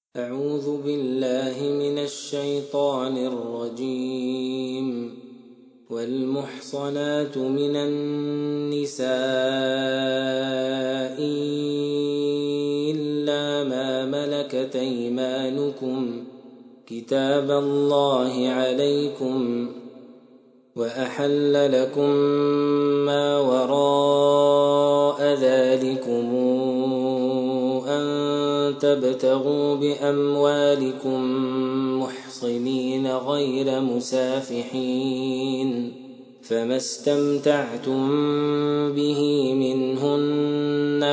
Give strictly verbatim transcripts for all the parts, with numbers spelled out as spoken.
أعوذ بالله من الشيطان الرجيم. والمحصنات من النساء إلا ما ملكت أيمانكم كتاب الله عليكم، وأحل لكم ما وراء ذلكم أن تبتغوا بأموالكم محصنين غير مسافحين، فما استمتعتم به منهن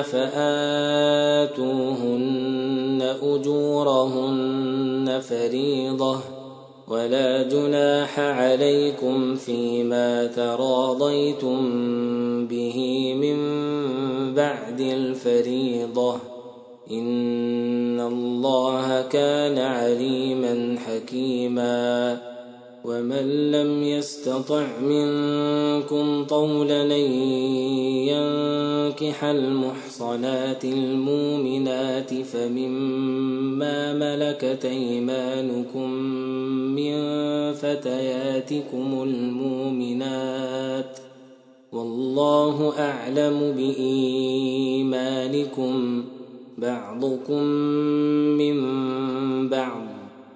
فآتوهن أجورهن فريضة، ولا جناح عليكم فيما تراضيتم به من بعد الفريضة، إن الله كان عليما حكيما. ومن لم يستطع منكم طولا أن ينكح المحصنات المؤمنات فمما ملكت أيمانكم من فتياتكم المؤمنات، والله أعلم بإيمانكم، بعضكم من بعض،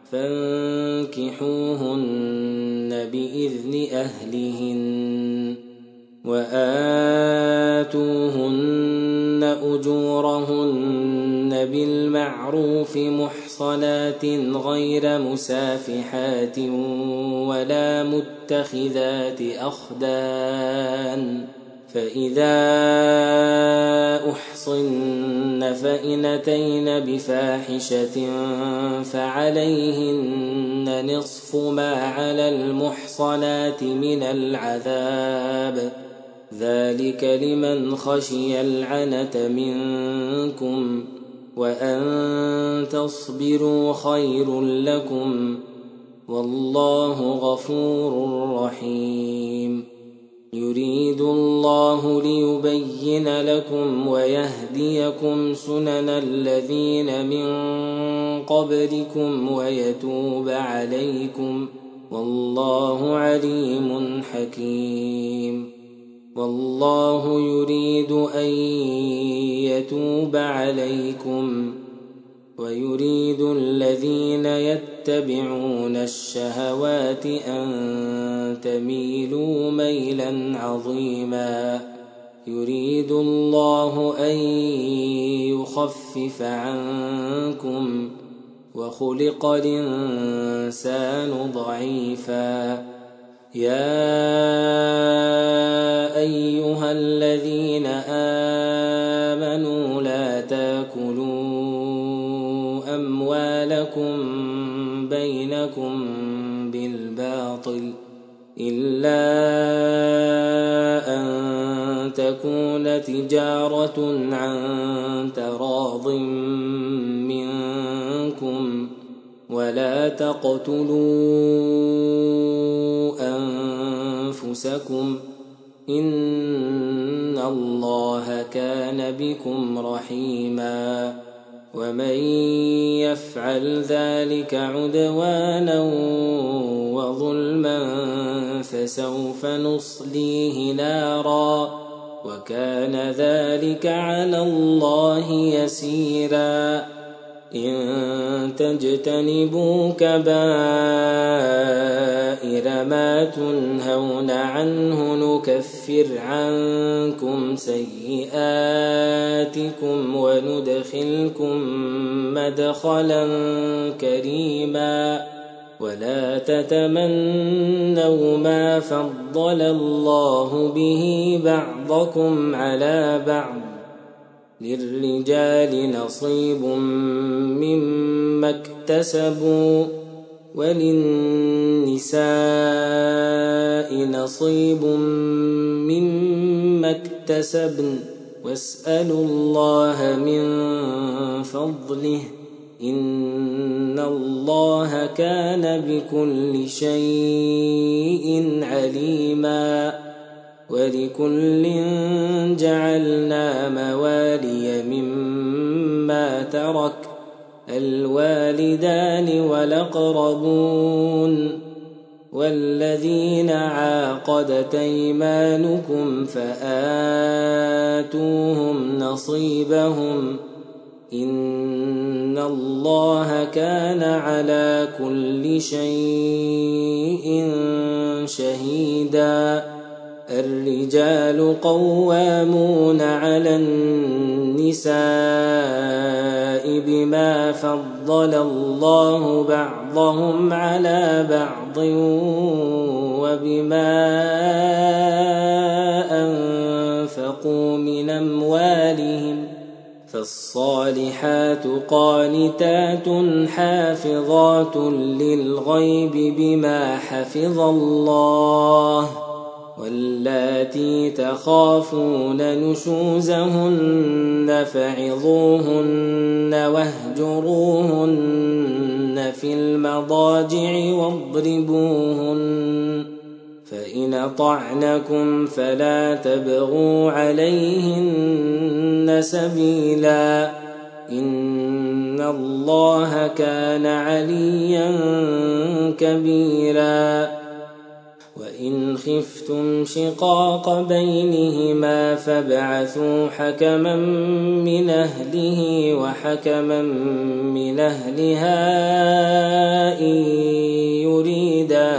فانكحوهن بإذن أهلهن، وآتوهن أجورهن بالمعروف محصنات غير مسافحات ولا متخذات أخدان، فإذا أحصن فإن أتين بفاحشة فعليهن نصف ما على المحصنات من العذاب، ذلك لمن خشي العنة منكم، وأن تصبروا خير لكم، والله غفور رحيم. يريد الله ليبين لكم ويهديكم سنن الذين من قبلكم ويتوب عليكم، والله عليم حكيم. والله يريد أن يتوب عليكم، ويريد الذين يتبعون الشهوات أن تميلوا ميلا عظيما. يريد الله أن يخفف عنكم، وخلق الإنسان ضعيفا. يا أيها الذين آمنوا لا تاكلوا أموالكم بينكم بالباطل إلا أن تكون تجارة عن تراض منكم، ولا تقتلوا أنفسكم، إن الله كان بكم رحيما. ومن يفعل ذلك عدوانا وظلما فسوف نصليه نارا، وكان ذلك على الله يسيرا. إن تجتنبوا كبائر ما تنهون عنه نكفر عنكم سيئاتكم وندخلكم مدخلا كريما. ولا تتمنوا ما فضل الله به بعضكم على بعض، للرجال نصيب مما اكتسبوا وللنساء نصيب مما اكتسبن، واسألوا الله من فضله، إن الله كان بكل شيء عليما. ولكل جعلنا موالي مما ترك الوالدان والأقربون والذين عاقدت أيمانكم فآتوهم نصيبهم إن الله كان على كل شيء شهيدا. الرجال قوامون على النساء بما فضل الله بعضهم على بعض وبما أنفقوا من أموالهم فالصالحات قانتات حافظات للغيب بما حفظ الله واللاتي تخافون نشوزهن فعظوهن واهجروهن في المضاجع واضربوهن فإن أطعنكم فلا تبغوا عليهن سبيلا إن الله كان عليا كبيرا. وإن خفتم شقاق بينهما فابعثوا حكما من أهله وحكما من أهلها إن يريدا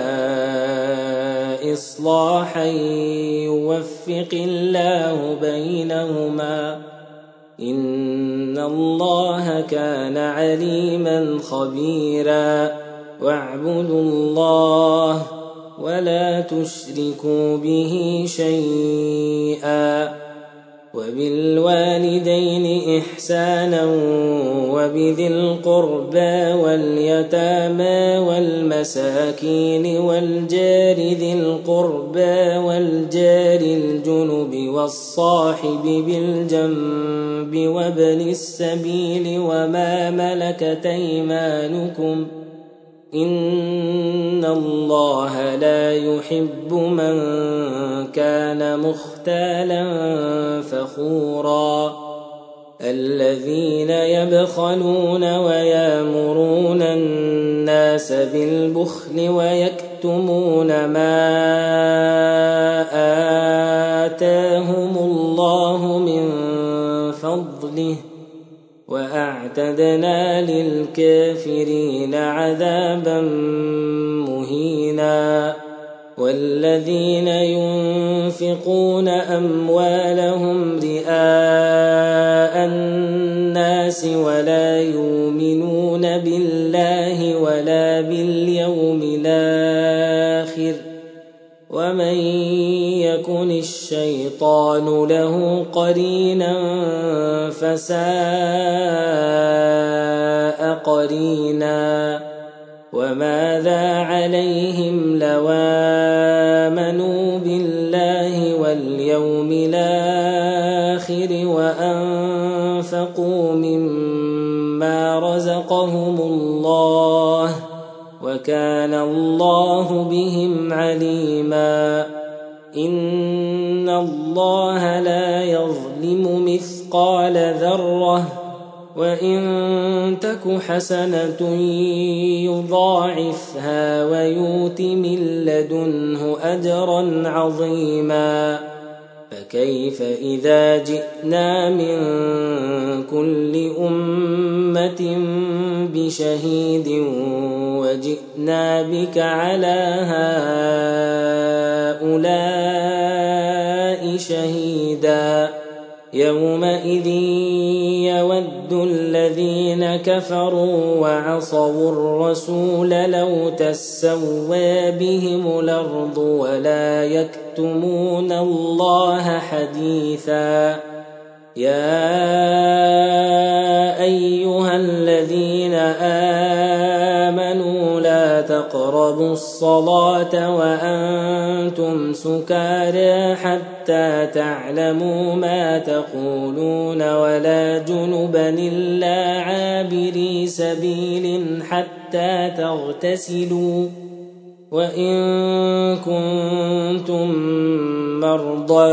إصلاحا يوفق الله بينهما إن الله كان عليما خبيرا. واعبدوا الله ولا تشركوا به شيئا وبالوالدين إحسانا وبذي القربى واليتامى والمساكين والجار ذي القربى والجار الجنب والصاحب بالجنب وابن السبيل وما ملكت أيمانكم إن الله لا يحب من كان مختالا فخورا. الذين يبخلون ويامرون الناس بالبخل ويكتمون ما آتاهم الله من فضله وأعتدنا للكافرين عذابا مهينا. والذين ينفقون أموالهم رئاء الناس ولا يؤمنون بالله ولا باليوم الآخر ومن يكن الشيطان له قرينا فساء قرينا. وماذا عليهم لو آمنوا بالله واليوم الآخر وأنفقوا مما رزقهم الله وكان الله بهم عليما. إن الله لا يظلم مثقال ذرة وإن تك حسنة يضاعفها ويؤت من لدنه أجرا عظيما. فكيف إذا جئنا من كل أمة بشهيد وجئنا بك على هؤلاء شهيدا. يومئذ يود الذين كفروا وعصوا الرسول لو تسوى بهم الأرض ولا يكتمون الله حديثا. يا أيها الذين آمنوا لا تقربوا الصلاة وأنتم سكارى حتى تعلموا ما تقولون ولا جنبا إلا عابري سبيل حتى تغتسلوا وإن كنتم مرضى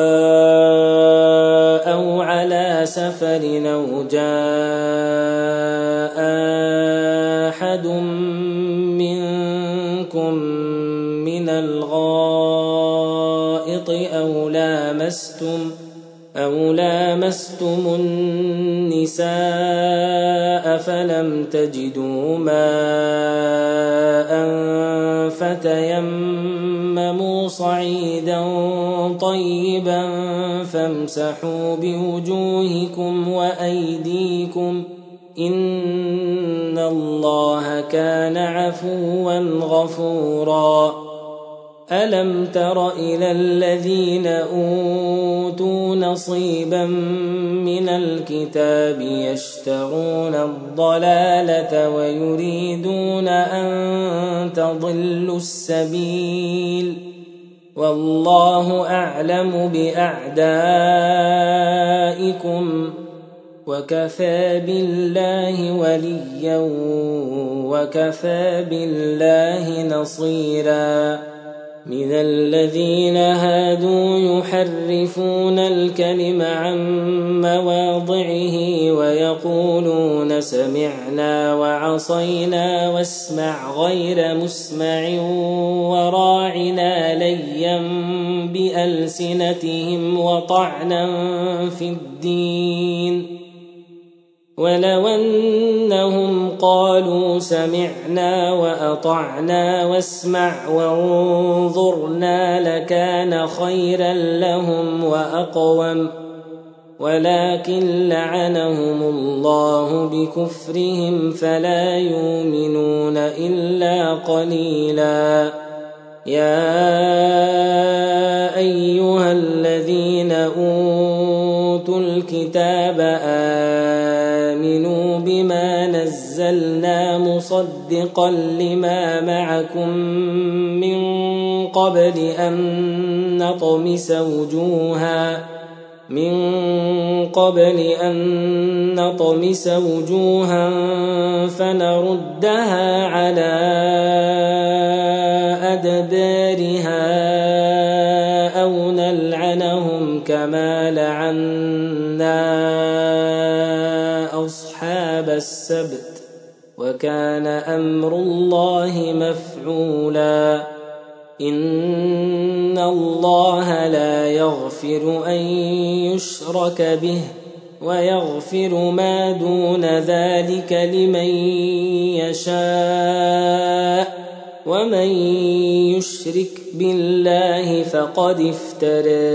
أو على سفر أو جاء أحد منكم من الغائط أو لامستم أو لامستم النساء فلم تجدوا ماء فتيمموا صعيدا طيبا فامسحوا بوجوهكم وأيديكم إن الله كان عفوا غفورا. ألم تر إلى الذين أوتوا نصيبا من الكتاب يشترون الضلالة ويريدون أن تضلوا السبيل والله أعلم بأعدائكم وكفى بالله وليا وكفى بالله نصيرا. من الذين هادوا يحرفون الكلم عن مواضعه ويقولون سمعنا وعصينا واسمع غير مسمع وراعنا ليا بألسنتهم وطعنا في الدين ولو أنهم قالوا سمعنا وأطعنا واسمع وانظرنا لكان خيرا لهم وأقوم ولكن لعنهم الله بكفرهم فلا يؤمنون إلا قليلا. يا أيها الذين أوتوا الكتاب آمنوا بما نزلنا مصدقا لما معكم من قبل أن نطمس وجوها من قبل أن نطمس وجوها فنردها على أدبارها أو نلعنهم كما لعنا أصحاب السبت وكان أمر الله مفعولا. إن الله لا يغفر أن يشرك به ويغفر ما دون ذلك لمن يشاء ومن يشرك بالله فقد افترى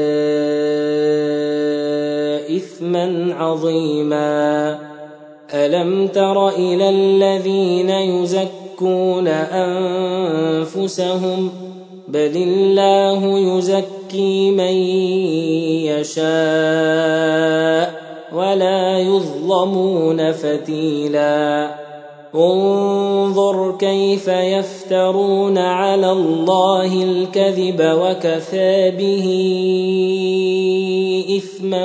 إثما عظيما. ألم تر إلى الذين يزكون أنفسهم بل الله يزكي من يشاء ولا يظلمون فتيلا. انظر كيف يفترون على الله الكذب وكفى به إثما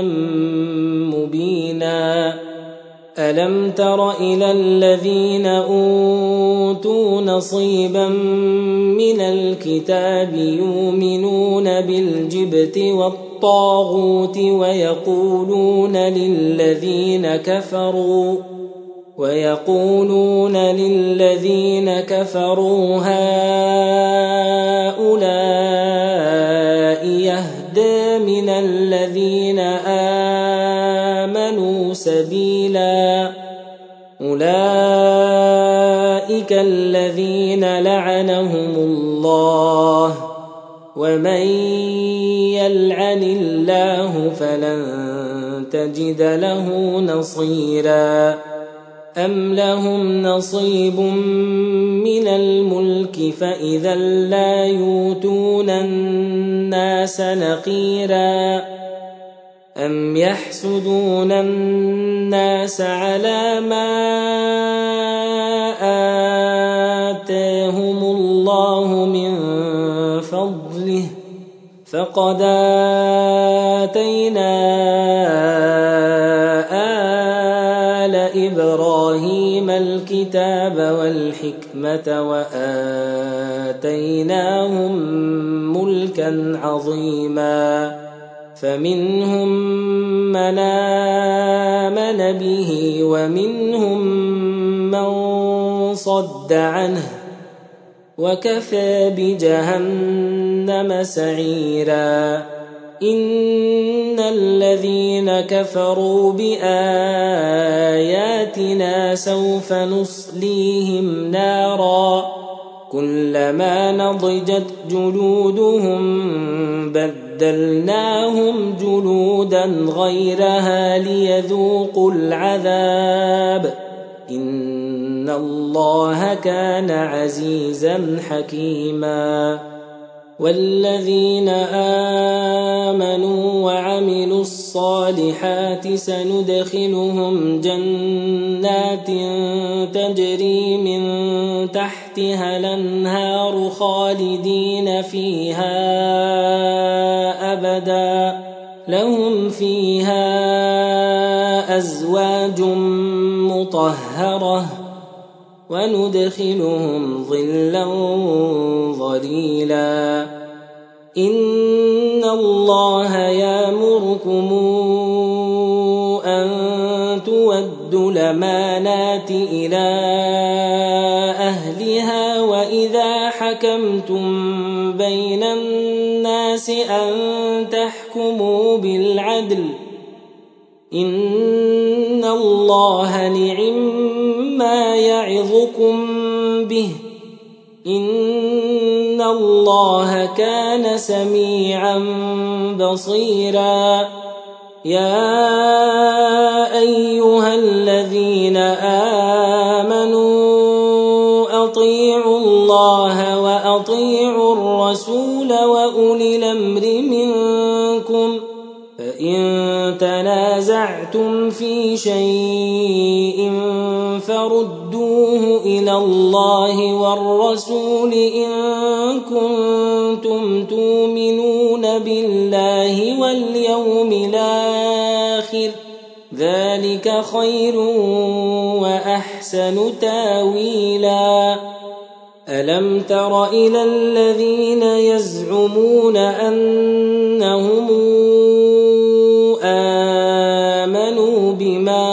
مبينا. ألم تر إلى الذين أوتوا نصيبا من الكتاب يؤمنون بالجبت والطاغوت ويقولون للذين كفروا ويقولون للذين كفروا هؤلاء يهدى من الذين آمنوا سبيلا. أولئك الذين لعنهم الله ومن يلعن الله فلن تجد له نصيرا. أم لهم نصيب من الملك فإذا لا يؤتون الناس نقيرا. أم يحسدون الناس على ما آتاهم الله من فضله فقد آتينا آل إبراهيم الكتاب والحكمة وآتيناهم ملكا عظيما. فمنهم من آمن به ومنهم من صد عنه وكفى بجهنم سعيرا إن الذين كفروا بآياتنا سوف نصليهم نارا كلما نضجت جلودهم بدلناهم جلودا غيرها ليذوقوا العذاب إن الله كان عزيزا حكيما والذين آمنوا وعملوا الصالحات سندخلهم جنات تجري من تحتها الأنهار خالدين فيها أبدا لهم فيها أزواج مطهرة وندخلهم ظلا ظليلا إن الله يأمركم أن تودوا الأمانات إلى أهلها وإذا حكمتم بين الناس أن تحكموا بالعدل إن الله نعم ما يعظكم به إن الله كان سميعا بصيرا يا أيها الذين آمنوا أطيعوا الله وأطيعوا الرسول وأولي الأمر منكم فإن تنازعتم في شيء فردوه إلى الله والرسول إن كنتم تؤمنون بالله واليوم الآخر ذلك خير وأحسن تاويلا ألم تر إلى الذين يزعمون أنهم آمنوا بما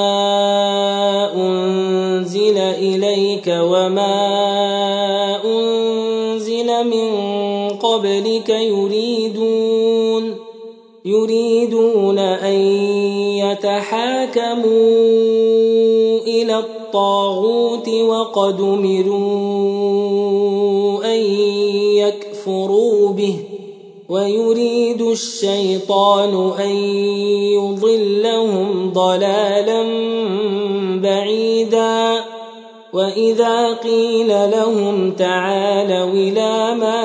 أنزل إليك وما أنزل من قبلك يريدون يريدون أن يتحاكموا إلى الطاغوت وقد أمروا أن يكفروا به ويريد الشيطان أن يضلهم ضلالا بعيدا وإذا قيل لهم تعالوا إلى ما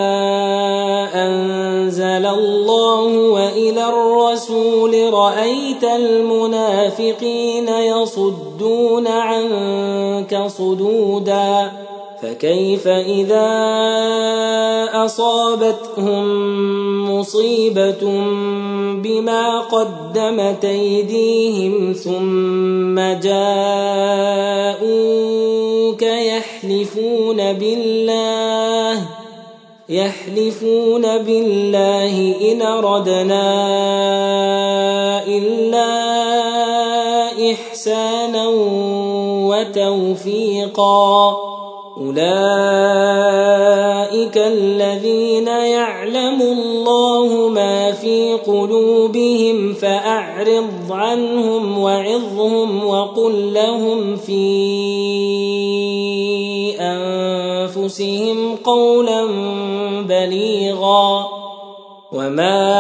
أنزل الله وإلى الرسول رأيت المنافقين يصدون عنك صدودا فكيف إذا أصابتهم مصيبة بما قدمت أيديهم ثم جاءوك يحلفون بالله يحلفون بالله إن أردنا إلا إحسانا وتوفيقا أولئك الذين يعلم الله ما في قلوبهم فأعرض عنهم وعظهم وقل لهم في أنفسهم قولا بليغا وما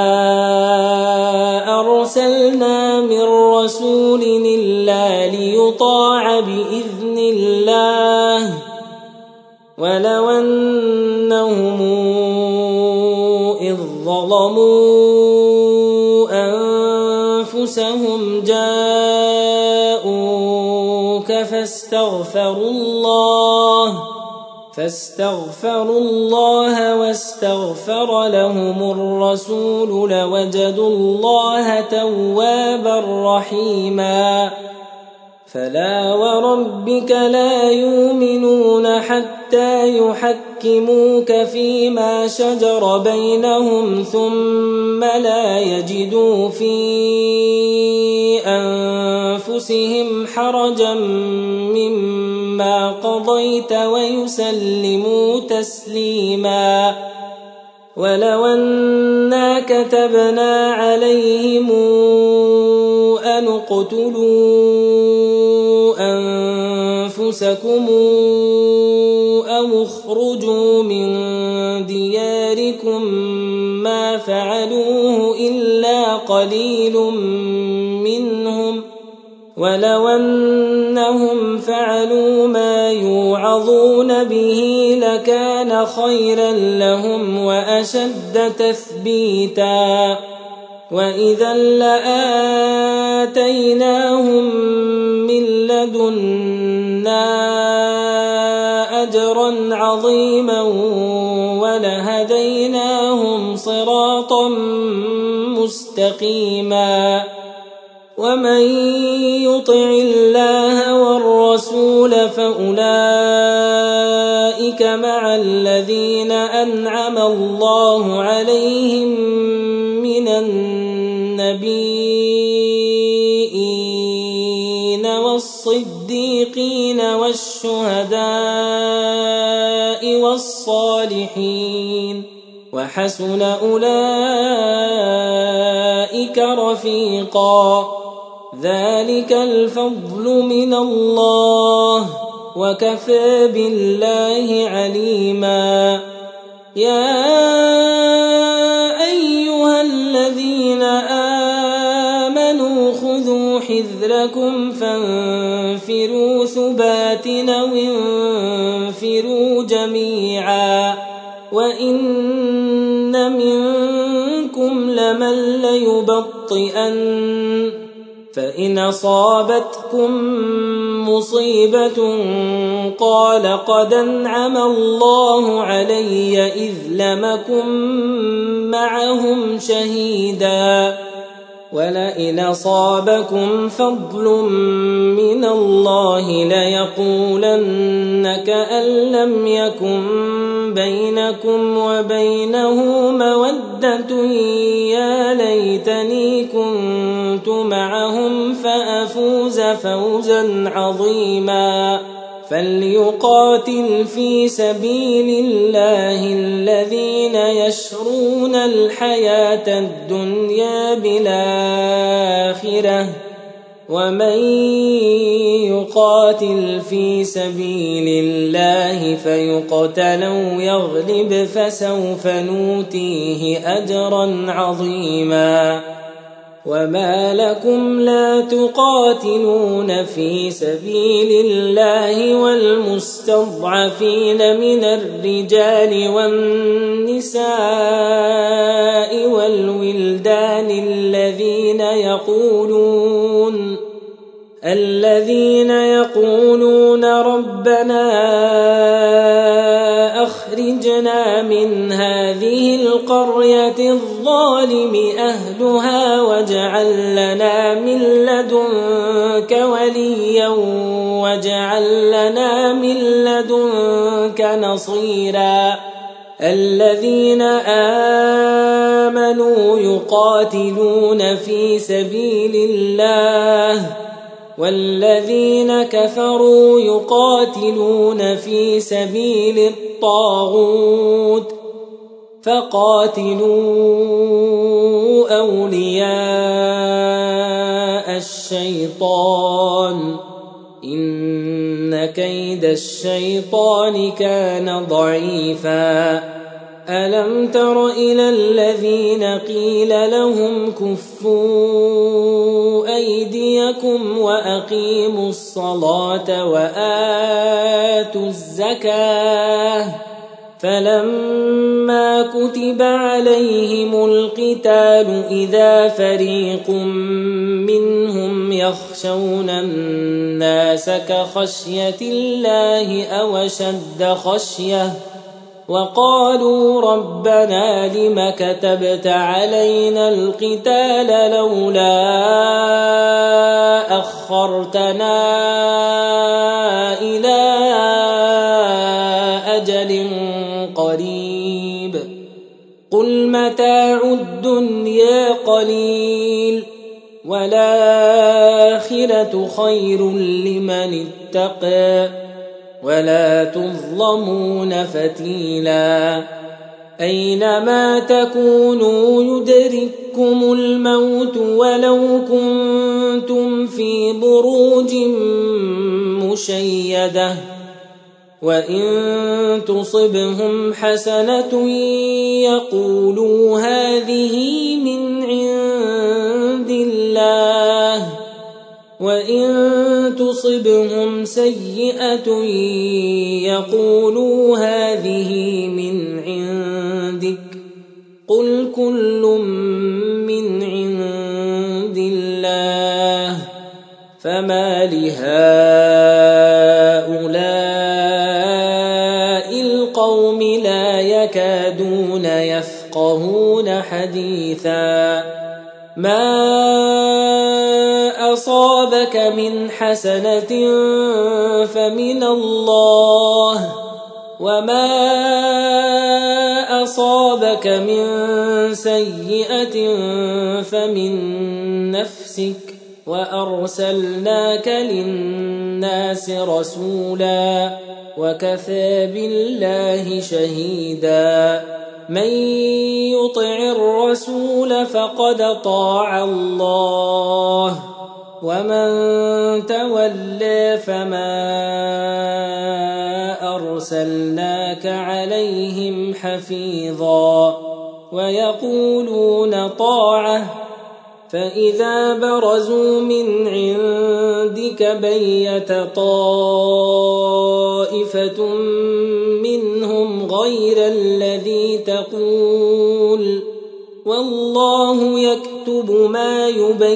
أرسلنا من رسول إلا ليطاع بإذن الله ولو أنهم إذ ظلموا أنفسهم جاءوك فاستغفروا الله فاستغفروا الله واستغفر لهم الرسول لوجدوا الله توابا رحيما فلا وربك لا يؤمنون حتى يحكموك فيما شجر بينهم ثم لا يجدوا في أنفسهم حرجا مما قضيت ويسلموا تسليما ولو أنا كتبنا عليهم أن اقتلوا أنفسكم أو اخرجوا من دياركم ما فعلوه إلا قليل منهم ولو أنهم فعلوا ما يوعظون به لكان خيرا لهم وأشد تثبيتا وإذا لآتيناهم من لدنا أجرا عظيما ولهديناهم صراطا مستقيما ومن يطع الله والرسول فأولئك مع الذين أنعم الله عليهم من النبيين والصديقين والشهداء والصالحين وحسن أولئك رفيقا ذلك الفضل من الله وكفى بالله عليما يا أيها الذين آمنوا خذوا حذركم فانفروا ثبات أو انفروا جميعا وإن منكم لمن ليبطئن فإن أصابتكم مصيبة قال قد أنعم الله علي إذ لم أكن معهم شهيدا ولئن أصابكم فضل من الله ليقولن كأن لم يكن بينكم وبينه مودة يا ليتني كنت معهم فأفوز فوزا عظيما فليقاتل في سبيل الله الذين يشرون الحياة الدنيا بالآخرة ومن يقاتل في سبيل الله فيقتل أو يغلب فسوف نؤتيه أجرا عظيما وما لكم لا تقاتلون في سبيل الله والمستضعفين من الرجال والنساء والولدان الذين يقولون الذين يقولون ربنا أخرجنا من هذه القرية الظالم أهلها واجعل لنا من لدنك وليا واجعل لنا من لدنك نصيرا الذين آمنوا يقاتلون في سبيل الله والذين كفروا يقاتلون في سبيل الطاغوت فقاتلوا أولياء الشيطان إن كيد الشيطان كان ضعيفا ألم تر إلى الذين قيل لهم كفوا أيديكم وأقيموا الصلاة وآتوا الزكاة فلما كتب عليهم القتال إذا فريق منهم يخشون الناس كخشية الله أو أشد خشية وقالوا ربنا لم كتبت علينا القتال لولا أخرتنا إلى أجل قريب قل متاع الدنيا قليل ولا والآخرة خير لمن اتقى ولا تظلمون فتيلا أينما تكونوا يدرككم الموت ولو كنتم في بروج مشيدة وإن تصبهم حسنة يقولوا هذه من عند الله وإن تصبهم سيئة يقولوا هذه من عندك قل كل من عند الله فما لهؤلاء القوم لا يكادون يفقهون حديثا ما أصابك من حسنة فمن الله وما أصابك من سيئة فمن نفسك وأرسلناك للناس رسولا وكفى بالله شهيدا من يطع الرسول فقد طاع الله ومن تولى فما أرسلناك عليهم حفيظا ويقولون طاعة فإذا برزوا من عندك بيت طائفة منهم غير الذي تقول والله يكتب ما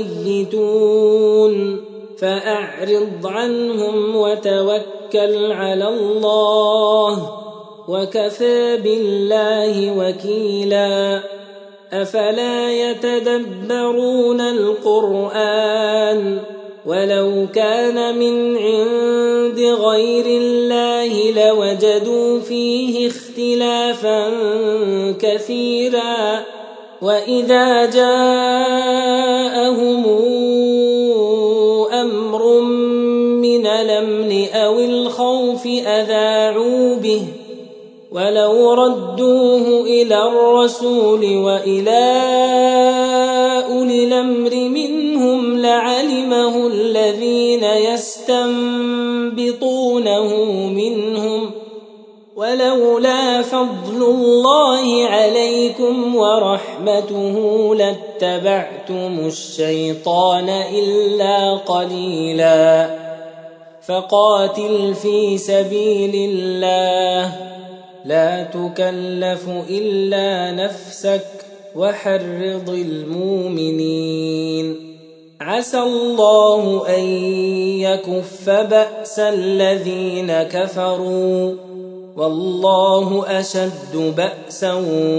يبيتون فأعرض عنهم وتوكل على الله وكفى بالله وكيلا أفلا يتدبرون القرآن ولو كان من عند غير الله لوجدوا فيه اختلافا كثيرا وإذا جاءهم أمر من الأمن أو الخوف أذاعوا به ولو ردوه إلى الرسول وإلى أولي الأمر منهم لعلمه الذين يستنبطونه منهم ولولا فضل الله عليكم ورحمته لاتبعتم الشيطان إلا قليلا فقاتل في سبيل الله لا تكلف إلا نفسك وحرض المؤمنين عسى الله أن يكف بأس الذين كفروا والله أشد بأسا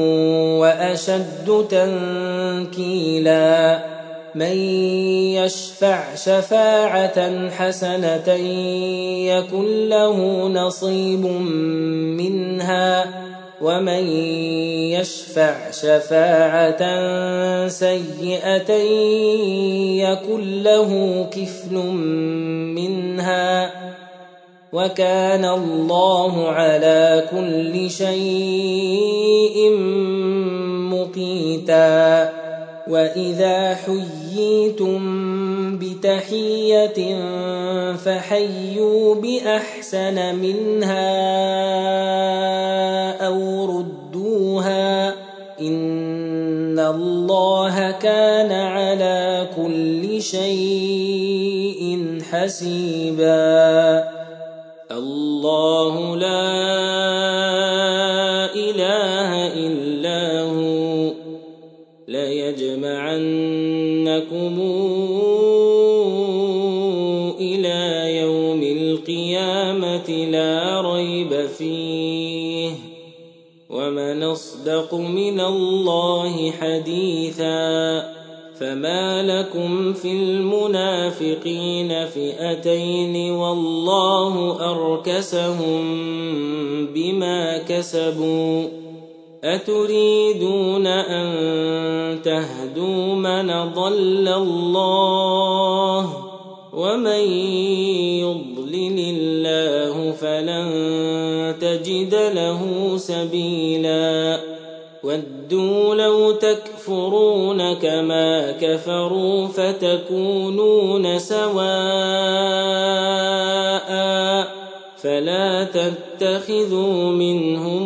وأشد تنكيلا من يشفع شفاعة حسنة يكن له نصيب منها ومن يشفع شفاعة سيئة يكن له كفل منها وكان الله على كل شيء مقيتا وإذا حييتم بتحية فحيوا بأحسن منها أو ردوها إن الله كان على كل شيء حسيبا الله لا إله إلا هو ليجمعنكم إلى يوم القيامة لا ريب فيه ومن أصدق من الله حديثا فما لكم في المنافقين فئتين والله أركسهم بما كسبوا أتريدون أن تهدوا من ضل الله ومن يضلل الله فلن تجد له سبيلا ودوا لو تكفرون كما كفروا فتكونون سواء فلا تتخذوا منهم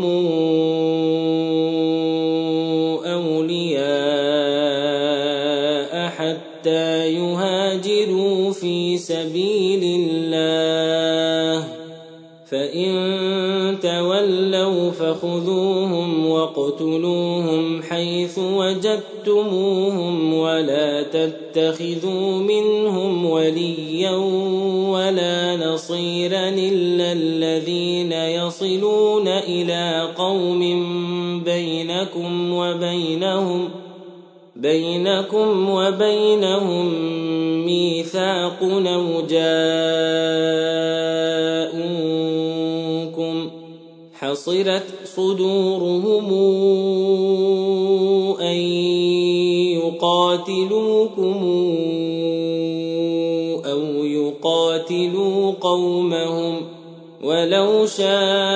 أولياء حتى يهاجروا في سبيل الله فإن تولوا فخذوهم واقتلوهم حيث وجدتموهم ولا تتخذوا منهم وليا ولا نصيرا إلا الذين يصلون إلى قوم بينكم وبينهم بينكم وبينهم ميثاق أو جاءوكم حصرت صدورهم أن يقاتلوكم أو يقاتلوا قومهم ولو شاء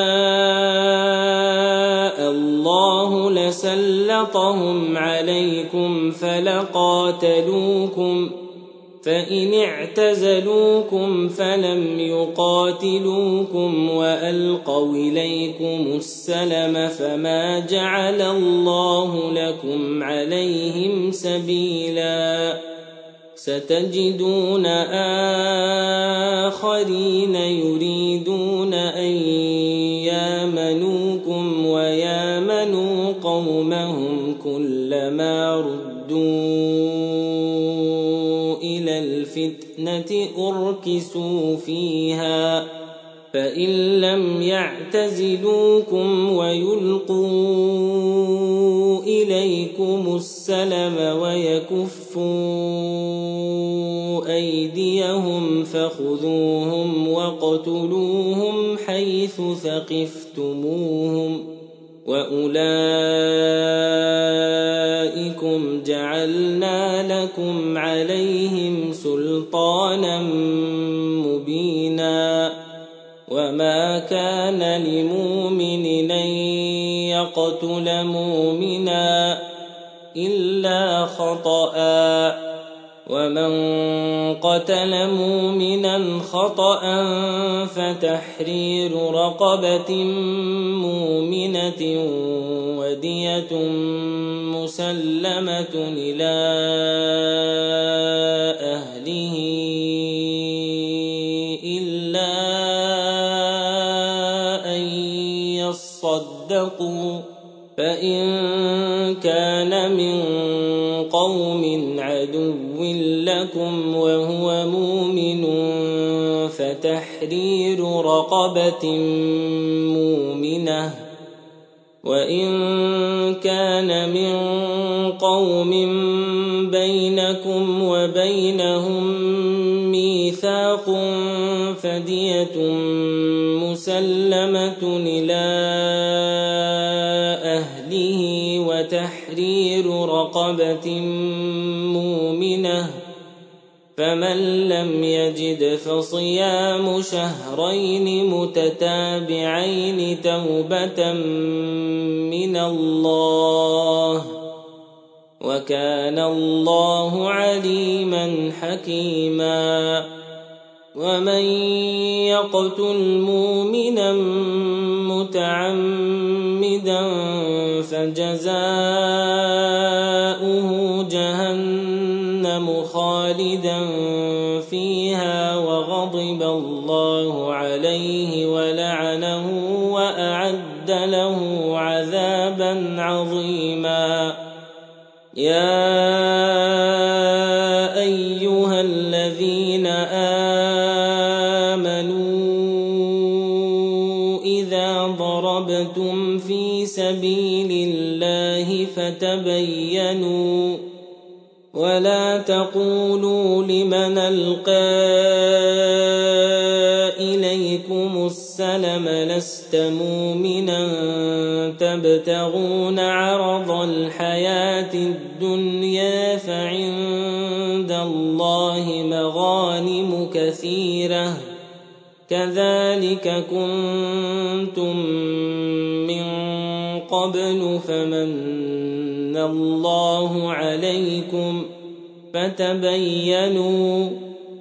الله لسلطهم عليكم فلقاتلوكم فإن اعتزلوكم فلم يقاتلوكم وألقوا إليكم السلم فما جعل الله لكم عليهم سبيلا ستجدون آخرين يريدون أن يامنوكم ويامنوا قومهم كلما ردوا إلى الفتنة أركسوا فيها فإن لم يعتزلوكم ويلقوا إليكم السلم ويكفوا أيديهم فخذوهم واقتلوهم حيث ثقفتموهم وأولئكم جعلنا لكم عليهم سلطانا مبينا وما كان لمؤمن أن يقتل مؤمنا إلا خطأ ومن قتل مؤمنا خطأ فتحرير رقبة مؤمنة ودية مسلمة إلى أهله إلا أن يصدقوا فإن كان من قوم عدو لكم وهو مؤمن فتحرير رقبة مؤمنة وإن كان من قوم بينكم وبينهم ميثاق فدية مسلمة إلى أهله وتحرير رقبة مؤمنة فمن لم يجد فصيام شهرين متتابعين توبة من الله وكان الله عليما حكيما ومن يقتل مؤمنا متعمدا فجزاؤه جهنم خالدا فيها وغضب الله عليه ولعنه وأعد له عذابا عظيما يا أيها الذين آمنوا إذا ضربتم في سبيل الله فتبينوا ولا تقولوا لمن ألقى إليكم السلم لست مؤمنا تبتغون عرض الحياة الدنيا فعند الله مغانم كذلك كنتم من قبل فمن الله عليكم فتبينوا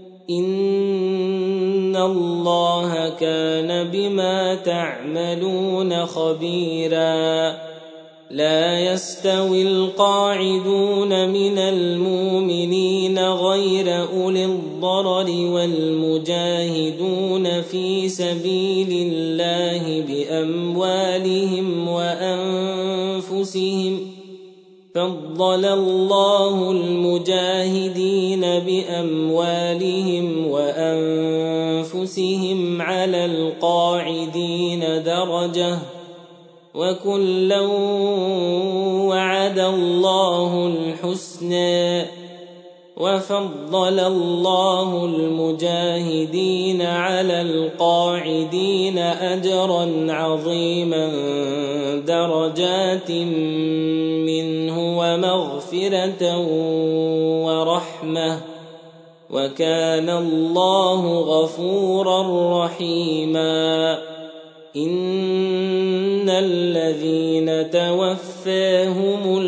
إن الله كان بما تعملون خبيرا. لا يستوي القاعدون من المؤمنين غير أولي الضرر والمجاهدون في سبيل الله بأموالهم وأنفسهم فضل الله المجاهدين بأموالهم وأنفسهم على القاعدين درجة وكلا وعد الله الحسنى وفضل الله المجاهدين على القاعدين أجرا عظيما درجات منه ومغفرة ورحمة وكان الله غفورا رحيما. إن الذين توفاهم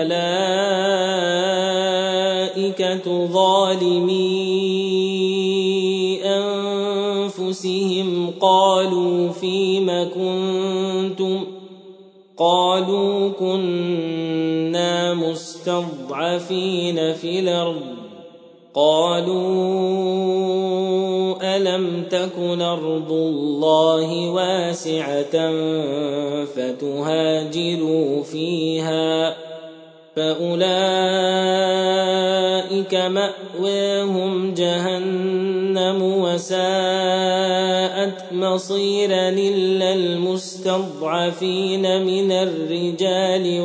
الملائكة ظالمي أنفسهم قالوا فيم كنتم قالوا كنا مستضعفين في الأرض قالوا ألم تكن أرض الله واسعة فتهاجروا فيها فأولئك مأواهم جهنم وساءت مصيرا إلا المستضعفين من الرجال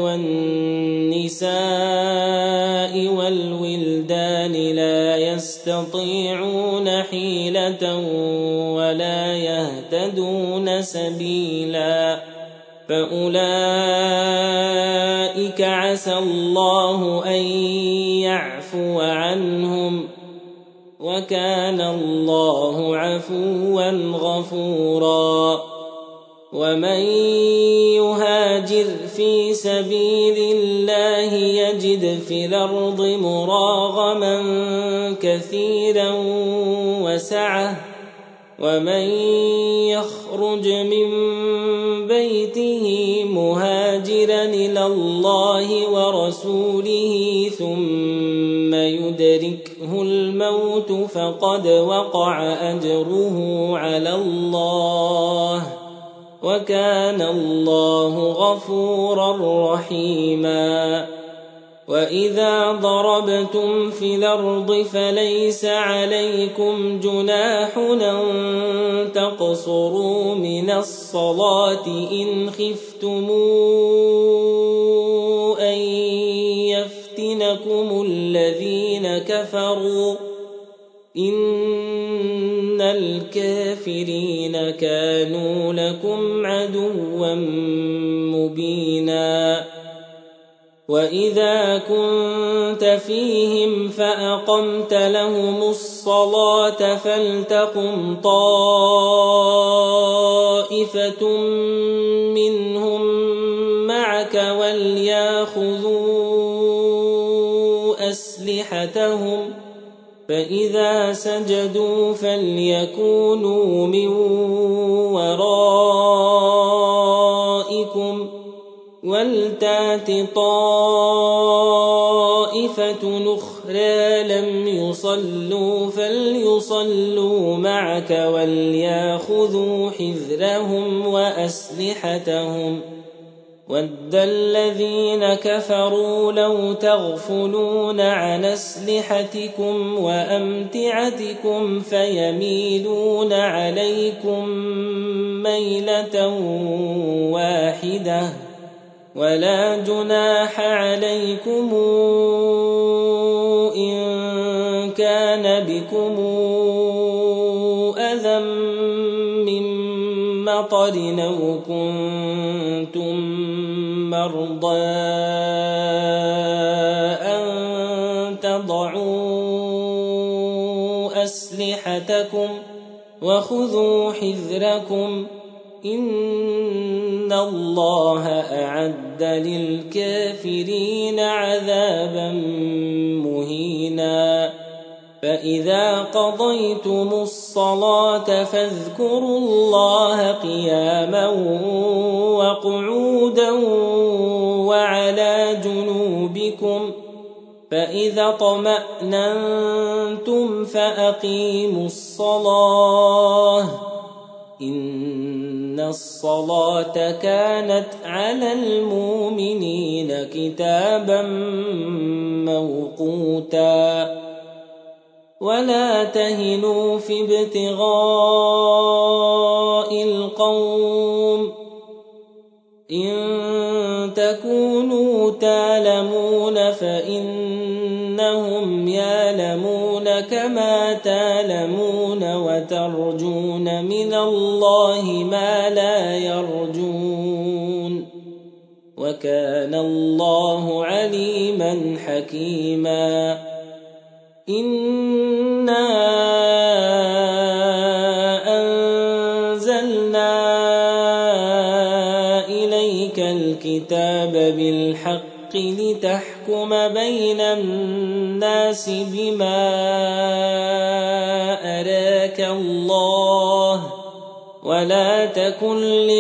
والنساء والولدان لا يستطيعون حيلة ولا يهتدون سبيلا فأولئك عسى الله أن يعفو عنهم وكان الله عفوا غفورا. ومن يهاجر في سبيل الله يجد في الأرض مراغما كثيرا وسعة ومن يخرج من بيته مهاجرا إلى الله ورسوله ثم يدركه الموت فقد وقع أجره على الله وكان الله غفورا رحيما. وإذا ضربتم في الأرض فليس عليكم جناح أن تقصروا من الصلاة إن خفتم أن يفتنكم الذين كفروا إن الكافرين كانوا لكم عدوا مبينا. وإذا كنت فيهم فأقمت لهم الصلاة فلتقم طائفة منهم معك وليأخذوا أسلحتهم فإذا سجدوا فليكونوا من ورائكم ولتات طائفة أخرى لم يصلوا فليصلوا معك وليأخذوا حذرهم وأسلحتهم ود الذين كفروا لو تغفلون عن أسلحتكم وأمتعتكم فيميلون عليكم ميلة واحدة ولا جناح عليكم إن كان بكم أذى من مطر أو كنتم مرضى أن تضعوا أسلحتكم وخذوا حذركم إن الله أعد للكافرين عذابا مهينا فإذا قضيتم الصلاة فاذكروا الله قياما وقعودا وعلى جنوبكم فإذا اطمأننتم فأقيموا الصلاة إن الصلاة كانت على المؤمنين كتابا موقوتا ولا تهنوا في ابتغاء القوم إن تكونوا تعلمون فإنهم يعلمون كما تعلمون وترجون من الله ما لا يرجون وكان الله عليما حكيما إنا أنزلنا إليك الكتاب بالحق لتحكم بين الناس بما أراك الله ولا تكن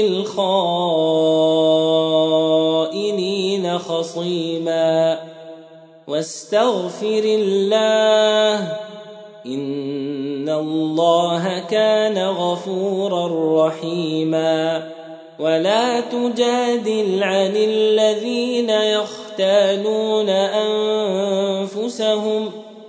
للخائنين خصيما واستغفر الله إن الله كان غفورا رحيما ولا تجادل عن الذين يختانون أنفسهم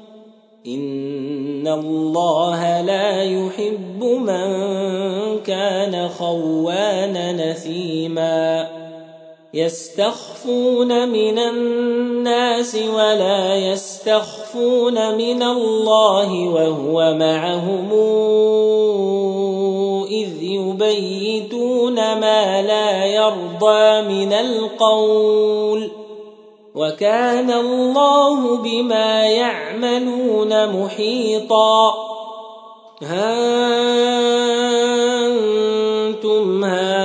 إن الله لا يحب من كان خوانا نثيما يستخفون من الناس ولا يستخفون من الله وهو معهم إذ يبيتون ما لا يرضى من القول وكان الله بما يعملون محيطا ها أنتم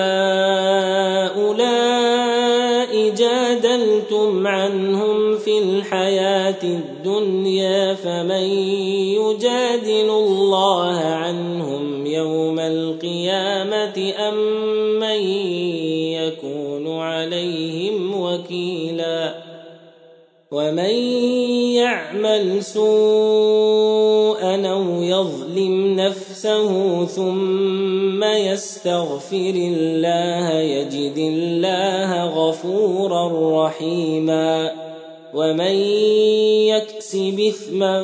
هؤلاء جادلتم عنهم في الحياة الدنيا فمن يجادل الله عنهم يوم القيامة أم من يكون عليهم وكيلا ومن يعمل سوءا أو يظلم نفسه ثم يستغفر الله يجد الله غفورا رحيما ومن يكسب إثما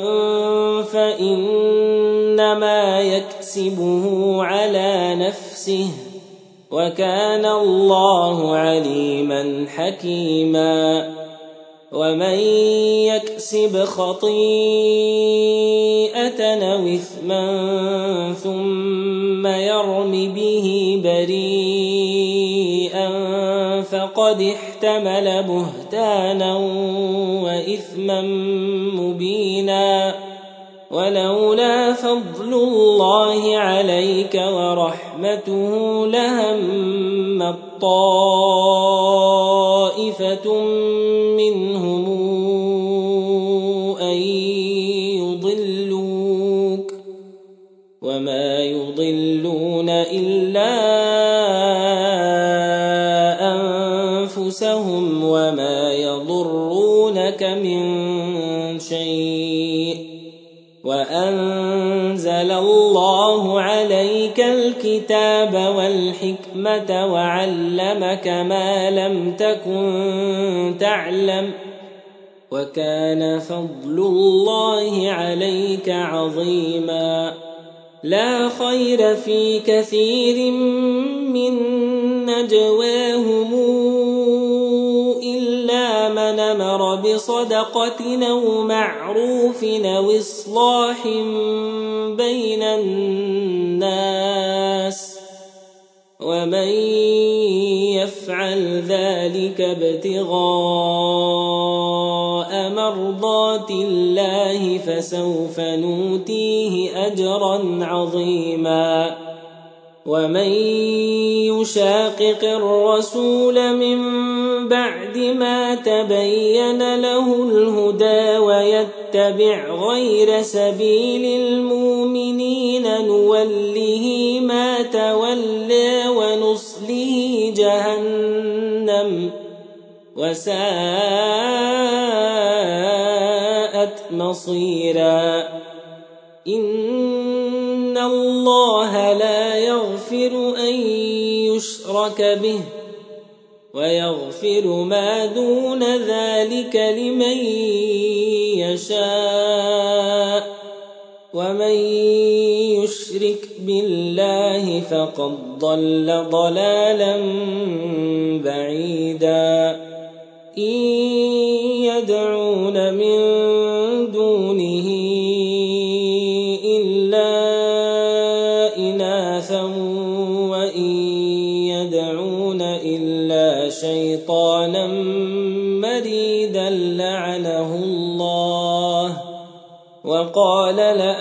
فإنما يكسبه على نفسه وكان الله عليما حكيما ومن يكسب خطيئة أو إثما ثم يرم به بريئا فقد احتمل بهتانا وإثما مبينا ولولا فضل الله عليك ورحمته لهم طائفة منهم أن يضلوك وما يضلون إلا أنفسهم وما يضرونك من شيء وأنزل الله عليك الكتاب والحكمة وعلمك ما لم تكن تعلم وكان فضل الله عليك عظيما لا خير في كثير من نجواهم إلا من أمر بصدقة أو معروف أو إصلاح بين الناس ومن يفعل ذلك ابتغاء مرضات الله فسوف نؤتيه أجرا عظيما ومن يشاقق الرسول من بعد ما تبين له الهدى ويتبع غير سبيل المؤمنين نوله ما تولى ونصله جهنم وساءت مصيرا إن الله لا يغفر أن يشرك به ويغفر ما دون ذلك لمن يشاء ومن يشرك بالله فقد ضل ضلالا بعيدا إن يدعون من دونه إلا إناثا وإن يدعون إلا شيطانا مريدا لعنه الله وقال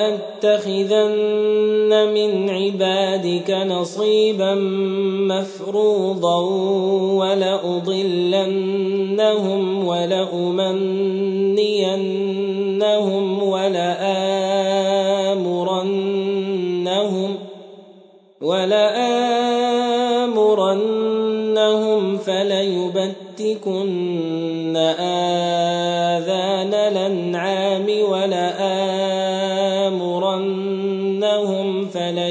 لأتخذن من عبادك نصيبا مفروضا ولأضلنهم ولأمنينهم ولآمرنهم ولآمرنهم فليبتكن آذان الأنعام ولآمرنهم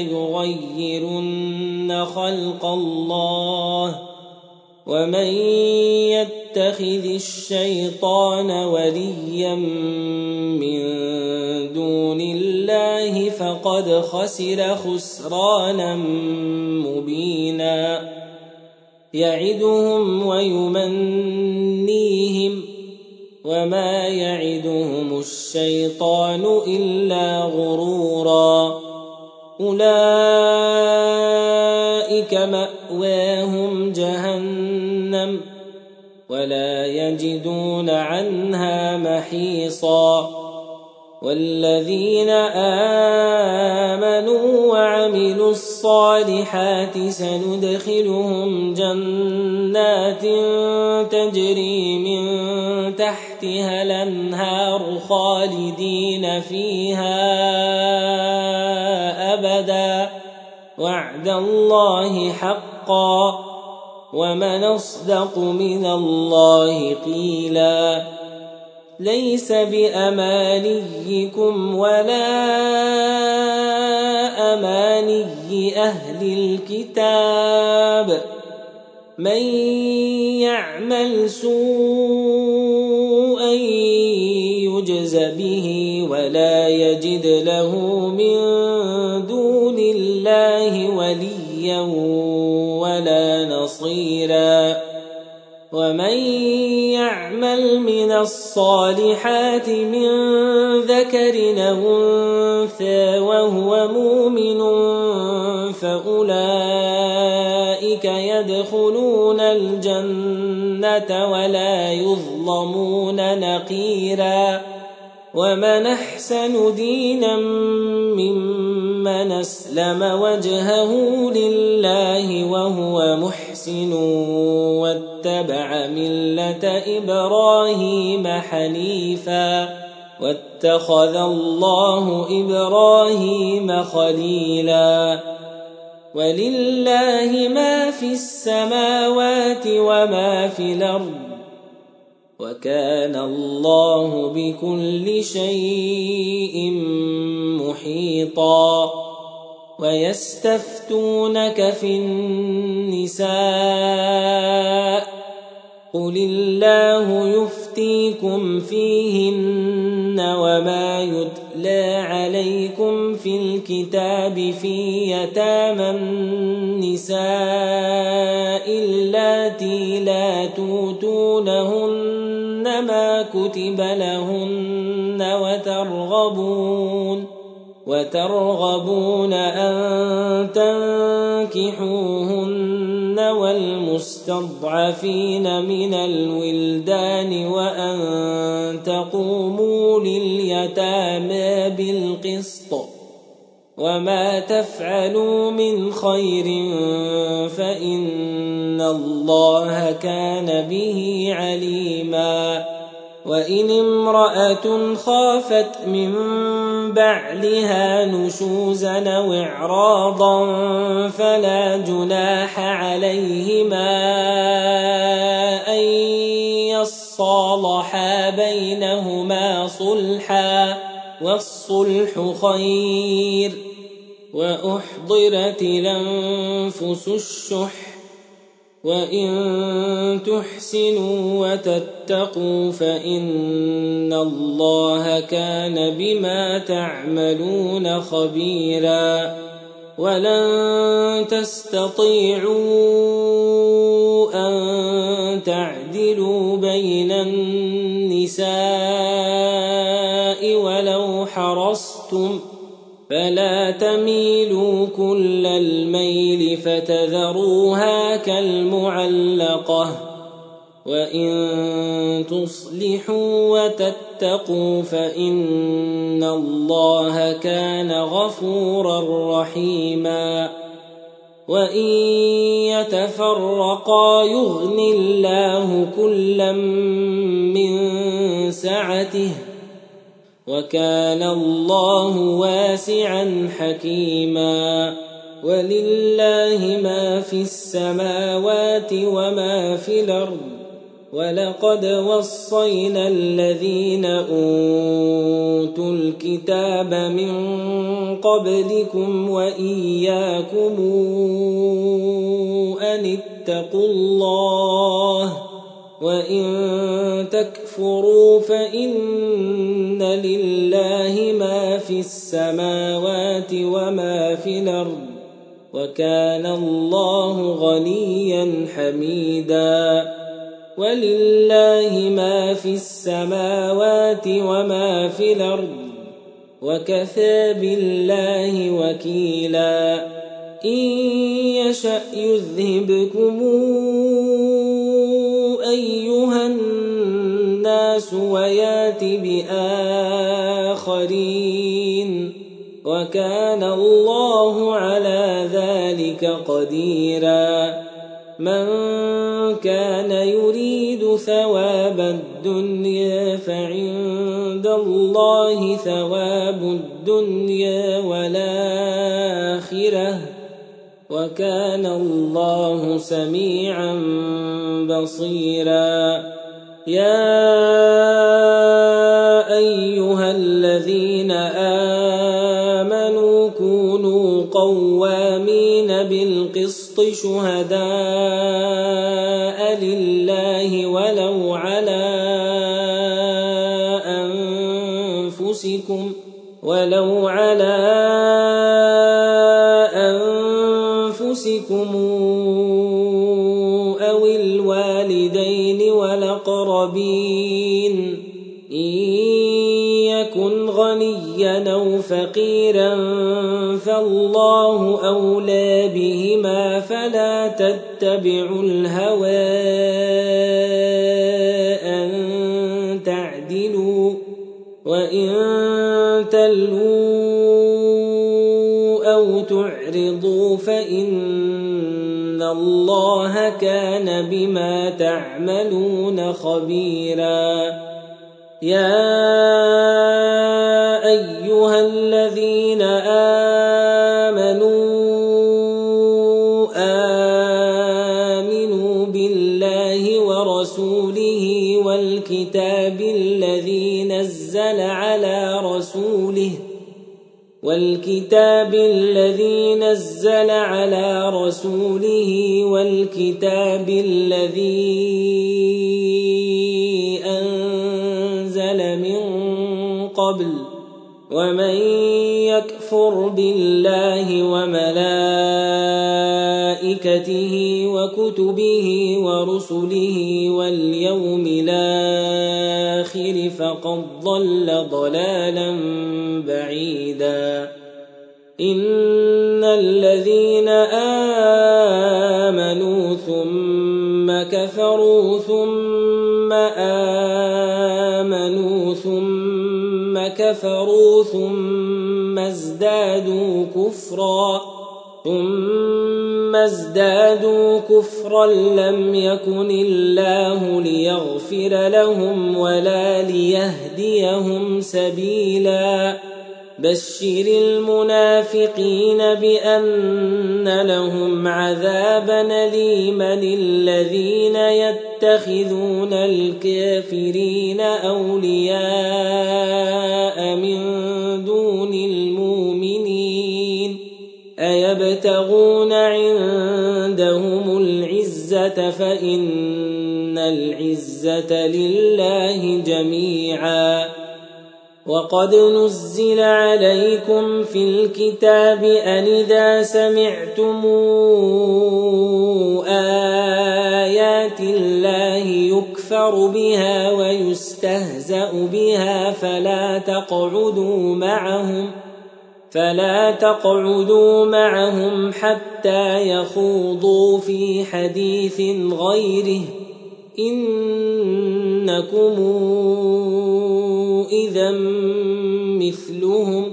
فليغيرن خلق الله ومن يتخذ الشيطان وليا من دون الله فقد خسر خسرانا مبينا يعدهم ويمنيهم وما يعدهم الشيطان إلا غرورا أولئك مأواهم جهنم ولا يجدون عنها محيصا والذين آمنوا وعملوا الصالحات سندخلهم جنات تجري من تحتها الأنهار خالدين فيها أبدا وعد الله حقا ومن أصدق من الله قيلا ليس بأمانيكم ولا أماني أهل الكتاب من يعمل سوءا يجز به ولا يجد له من دون الله وليا ولا نصيرا ومن يعمل من الصالحات من ذكر أو أنثى وهو مؤمن فأولئك يدخلون الجنة ولا يظلمون نقيرا ومن أحسن دينا ممن أسلم وجهه لله وهو محسن واتبع ملة إبراهيم حنيفا واتخذ الله إبراهيم خليلا ولله ما في السماوات وما في الأرض وكان الله بكل شيء محيطا ويستفتونك في النساء قل الله يفتيكم فيهن وما يتلى عليكم في الكتاب في يتامى النساء اللاتي لا توتونهن ما كتب لهن وترغبون وترغبون أن تنكحوهن والمستضعفين من الولدان وأن تقوموا لليتامى بالقسط وما تفعلوا من خير فإن الله كان به عليما. وإن امرأة خافت من بعلها نشوزا أو إعراضا فلا جناح عليهما أن يصالحا بينهما صلحا والصلح خير. وأحضرت الأنفس الشح وإن تحسنوا وتتقوا فإن الله كان بما تعملون خبيرا. ولن تستطيعوا أن تعدلوا بين النساء ولو حرصتم فلا تميلوا كل الميل فتذروها كالمعلقة. وإن تصلحوا وتتقوا فإن الله كان غفورا رحيما. وإن يتفرقا يغن الله كلا من سعته وكان الله واسعا حكيما. ولله ما في السماوات وما في الأرض ولقد وصينا الذين أوتوا الكتاب من قبلكم وإياكم أن اتقوا الله وإن تكفروا فإن لله ما في السماوات وما في الأرض وكان الله غنيا حميدا. ولله ما في السماوات وما في الأرض وكفى بالله وكيلا. إن يشأ يذهبكم أيها الناس ويات بآخرين وكان الله على ذلك قديرا. من كان يريد ثواب الدنيا فعند الله ثواب الدنيا والآخرة وكان الله سميعا بصيرا. يا أيها الذين آمنوا كونوا قوامين بالقسط شهداء لله ولو على أنفسكم ولو على أنفسكم أو الوالدين والأقربين إن يكن غنيا أو فقيرا فالله أولى بهما فلا تتبعوا الهوى أن تعدلوا وإن تلووا أو تعرضوا فإن الله كان بما تعملون خبيرا. يا أيها الذين آمنوا آمنوا بالله ورسوله والكتاب الذي نزل على رسوله والكتاب الذي نزل على رسوله والكتاب الذي أنزل من قبل ومن يكفر بالله وملائكته وكتبه ورسله واليوم الآخر فقد ضل ضلالا بعيدا. إن الذين آمنوا كفروا ثم آمنوا ثم كفروا ثم ازدادوا كفرا ثم ازدادوا كفرا لم يكن الله ليغفر لهم ولا ليهديهم سبيلا بشر المنافقين بأن لهم عذابا أليما الذين يتخذون الكافرين أولياء من دون المؤمنين أيبتغون عندهم العزة فإن العزة لله جميعا وقد نزل عليكم في الكتاب أن إذا سمعتم آيات الله يكفر بها ويستهزأ بها فلا تقعدوا معهم فلا تقعدوا معهم حتى يخوضوا في حديث غيره إنكم إذا مثلهم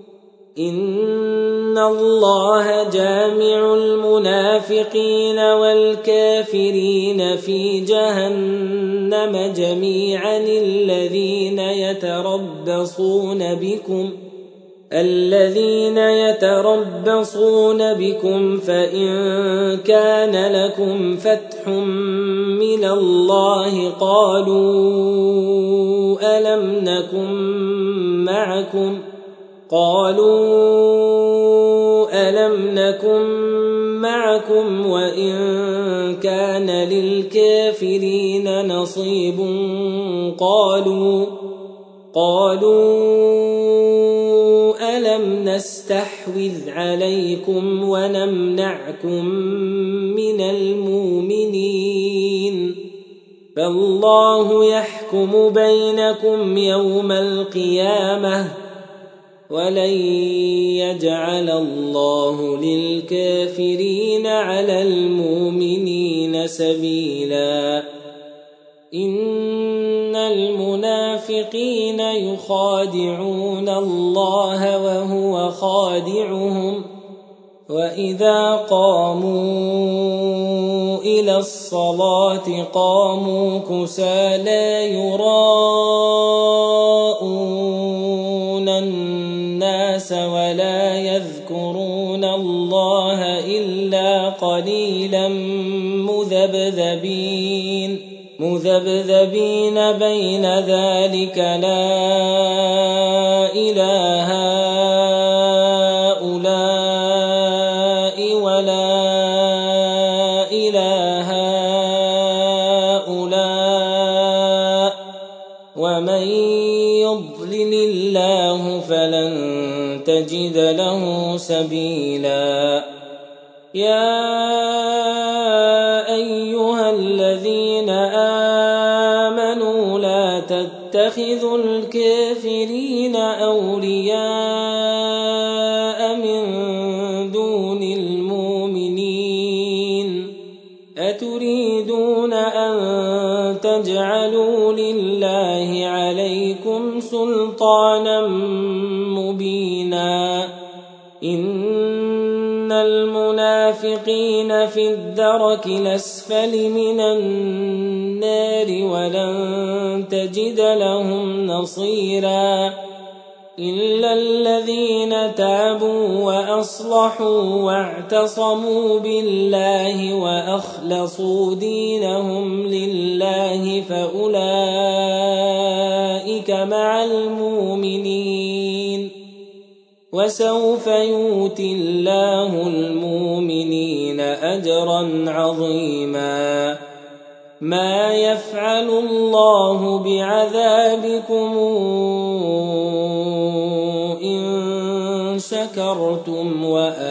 إن الله جامع المنافقين والكافرين في جهنم جميعا الذين يتربصون بكم الذين يتربصون بكم فإن كان لكم فتح من الله قالوا ألم نكن معكم قالوا ألم نكن معكم وإن كان للكافرين نصيب قالوا قالوا ألم نستحوذ عليكم ونمنعكم من المؤمنين فالله يحكم بينكم يوم القيامة ولن يجعل الله للكافرين على المؤمنين سبيلا إن المنافقين يخادعون الله وهو خادعهم وإذا قاموا إلى الصلاة قاموا كسالى يراءون الناس ولا يذكرون الله إلا قليلا مذبذبين مذبذبين بين ذلك لا إله هؤلاء ولا إله هؤلاء ومن يضلل الله فلن تجد له سبيلا يا أيها الذين آمنوا لا تتخذوا الكافرين أولياء من دون المؤمنين أتريدون أن تجعلوا لله عليكم سلطانا مبينا إن المنافقين في الدرك الأسفل من النار ولن تجد لهم نصيرا إلا الذين تابوا وأصلحوا واعتصموا بالله وأخلصوا دينهم لله فأولئك مع المؤمنين وسوف يؤتي الله المؤمنين أجرا عظيما ما يفعل الله بعذابكم إن شكرتم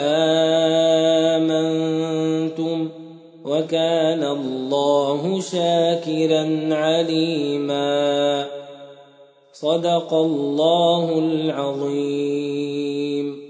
وآمنتم وكان الله شاكرا عليما صدق الله العظيم.